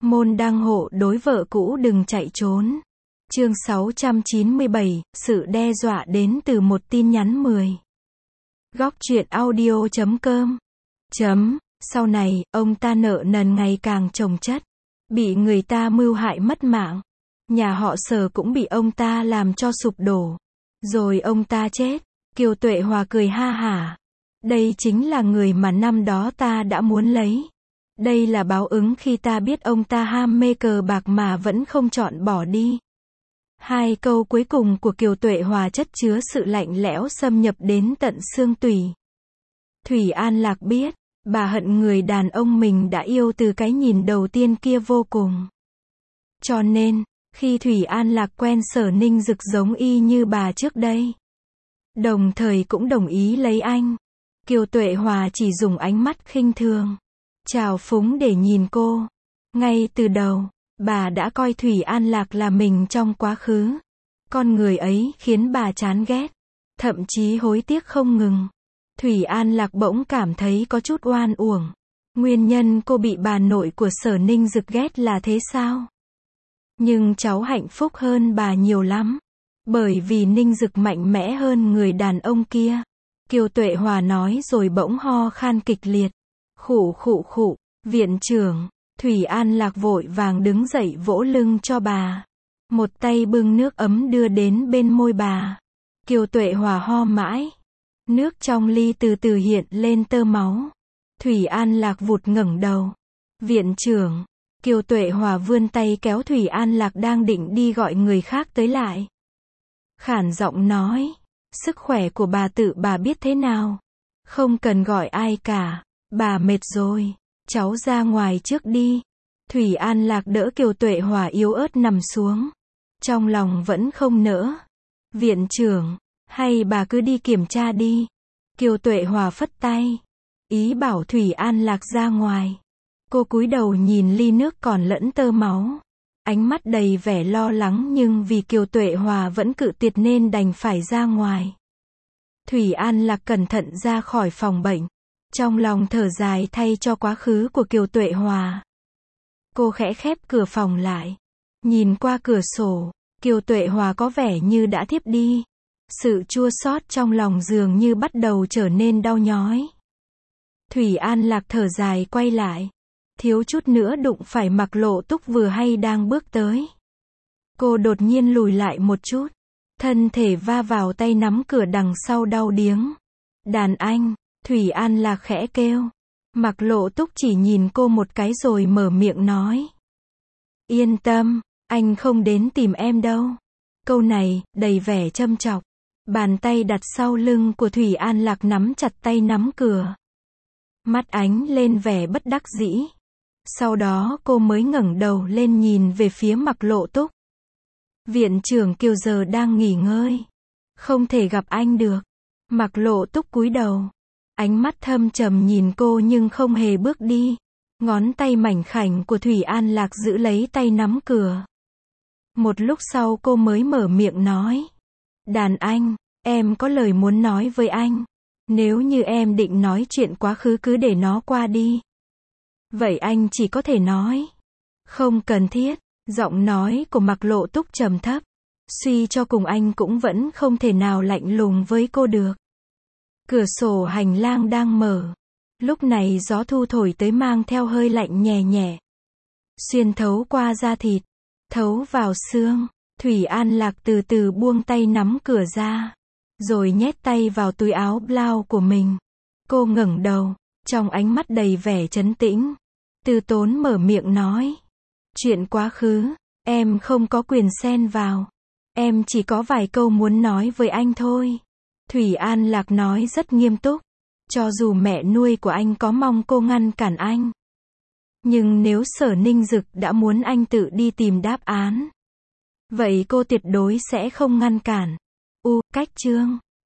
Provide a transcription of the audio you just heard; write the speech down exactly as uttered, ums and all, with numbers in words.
Môn đăng hộ đối vợ cũ đừng chạy trốn. Chương sáu trăm chín mươi bảy, sự đe dọa đến từ một tin nhắn mười. Góc truyện audio chấm com. Chấm. Sau này, ông ta nợ nần ngày càng chồng chất. Bị người ta mưu hại mất mạng. Nhà họ Sở cũng bị ông ta làm cho sụp đổ. Rồi ông ta chết. Kiều Tuệ Hòa cười ha hả. Đây chính là người mà năm đó ta đã muốn lấy. Đây là báo ứng khi ta biết ông ta ham mê cờ bạc mà vẫn không chọn bỏ đi. Hai câu cuối cùng của Kiều Tuệ Hòa chất chứa sự lạnh lẽo xâm nhập đến tận xương tủy. Thủy An Lạc biết, bà hận người đàn ông mình đã yêu từ cái nhìn đầu tiên kia vô cùng. Cho nên, khi Thủy An Lạc quen Sở Ninh Dực giống y như bà trước đây. Đồng thời cũng đồng ý lấy anh. Kiều Tuệ Hòa chỉ dùng ánh mắt khinh thường, trào phúng để nhìn cô. Ngay từ đầu, bà đã coi Thủy An Lạc là mình trong quá khứ. Con người ấy khiến bà chán ghét, thậm chí hối tiếc không ngừng. Thủy An Lạc bỗng cảm thấy có chút oan uổng. Nguyên nhân cô bị bà nội của Sở Ninh Dực ghét là thế sao? Nhưng cháu hạnh phúc hơn bà nhiều lắm. Bởi vì Ninh Dực mạnh mẽ hơn người đàn ông kia. Kiều Tuệ Hòa nói rồi bỗng ho khan kịch liệt. Khụ khụ khụ, viện trưởng. Thủy An Lạc vội vàng đứng dậy vỗ lưng cho bà. Một tay bưng nước ấm đưa đến bên môi bà. Kiều Tuệ Hòa ho mãi. Nước trong ly từ từ hiện lên tơ máu. Thủy An Lạc vụt ngẩng đầu. Viện trưởng. Kiều Tuệ Hòa vươn tay kéo Thủy An Lạc đang định đi gọi người khác tới lại. Khản giọng nói. Sức khỏe của bà tự bà biết thế nào. Không cần gọi ai cả. Bà mệt rồi. Cháu ra ngoài trước đi. Thủy An Lạc đỡ Kiều Tuệ Hòa yếu ớt nằm xuống. Trong lòng vẫn không nỡ. Viện trưởng. Hay bà cứ đi kiểm tra đi. Kiều Tuệ Hòa phất tay. Ý bảo Thủy An Lạc ra ngoài. Cô cúi đầu nhìn ly nước còn lẫn tơ máu. Ánh mắt đầy vẻ lo lắng nhưng vì Kiều Tuệ Hòa vẫn cự tuyệt nên đành phải ra ngoài. Thủy An Lạc cẩn thận ra khỏi phòng bệnh. Trong lòng thở dài thay cho quá khứ của Kiều Tuệ Hòa. Cô khẽ khép cửa phòng lại. Nhìn qua cửa sổ, Kiều Tuệ Hòa có vẻ như đã thiếp đi. Sự chua xót trong lòng dường như bắt đầu trở nên đau nhói. Thủy An Lạc thở dài quay lại. Thiếu chút nữa đụng phải Mạc Lộ Túc vừa hay đang bước tới. Cô đột nhiên lùi lại một chút. Thân thể va vào tay nắm cửa đằng sau đau điếng. Đàn anh, Thủy An Lạc khẽ kêu. Mạc Lộ Túc chỉ nhìn cô một cái rồi mở miệng nói. Yên tâm, anh không đến tìm em đâu. Câu này, đầy vẻ châm chọc. Bàn tay đặt sau lưng của Thủy An Lạc nắm chặt tay nắm cửa. Mắt ánh lên vẻ bất đắc dĩ. Sau đó cô mới ngẩng đầu lên nhìn về phía Mạc Lộ Túc. Viện trưởng Kiều giờ đang nghỉ ngơi. Không thể gặp anh được. Mạc Lộ Túc cúi đầu. Ánh mắt thâm trầm nhìn cô nhưng không hề bước đi. Ngón tay mảnh khảnh của Thủy An Lạc giữ lấy tay nắm cửa. Một lúc sau cô mới mở miệng nói. Đàn anh, em có lời muốn nói với anh. Nếu như em định nói chuyện quá khứ cứ để nó qua đi. Vậy anh chỉ có thể nói. Không cần thiết. Giọng nói của Mạc Lộ Túc trầm thấp. Suy cho cùng anh cũng vẫn không thể nào lạnh lùng với cô được. Cửa sổ hành lang đang mở. Lúc này gió thu thổi tới mang theo hơi lạnh nhẹ nhẹ. Xuyên thấu qua da thịt. Thấu vào xương. Thủy An Lạc từ từ buông tay nắm cửa ra. Rồi nhét tay vào túi áo blau của mình. Cô ngẩng đầu. Trong ánh mắt đầy vẻ trấn tĩnh. Từ tốn mở miệng nói. Chuyện quá khứ, em không có quyền xen vào. Em chỉ có vài câu muốn nói với anh thôi. Thủy An Lạc nói rất nghiêm túc. Cho dù mẹ nuôi của anh có mong cô ngăn cản anh. Nhưng nếu Sở Ninh Dực đã muốn anh tự đi tìm đáp án. Vậy cô tuyệt đối sẽ không ngăn cản. U, cách chương.